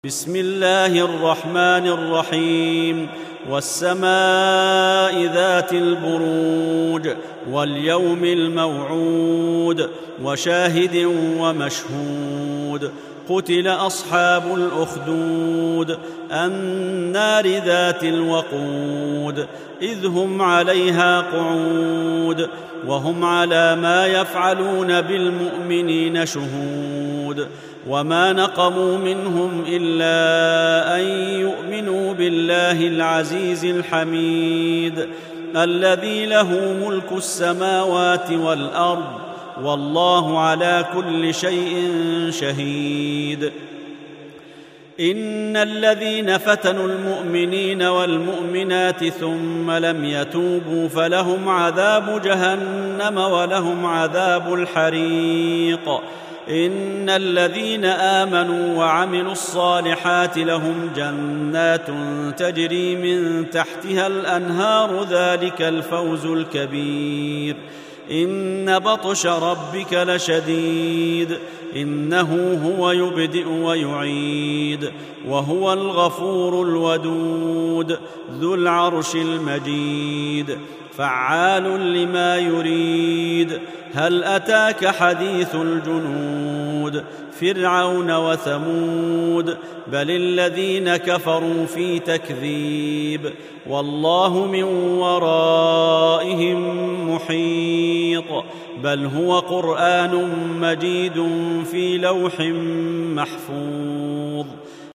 بسم الله الرحمن الرحيم والسماء ذات البروج واليوم الموعود وشاهد ومشهود قتل أصحاب الأخدود النار ذات الوقود إذ هم عليها قعود وهم على ما يفعلون بالمؤمنين شهود وما نقموا منهم إلا أن يؤمنوا بالله العزيز الحميد الذي له ملك السماوات والأرض والله على كل شيء شهيد إن الذين فتنوا المؤمنين والمؤمنات ثم لم يتوبوا فلهم عذاب جهنم ولهم عذاب الحريق إن الذين آمنوا وعملوا الصالحات لهم جنات تجري من تحتها الأنهار ذلك الفوز الكبير إن بطش ربك لشديد إنه هو يبدئ ويعيد وهو الغفور الودود ذو العرش المجيد فعال لما يريد هل أتاك حديث الجنود فرعون وثمود بل الذين كفروا في تكذيب والله من ورائهم محيط بل هو قرآن مجيد في لوح محفوظ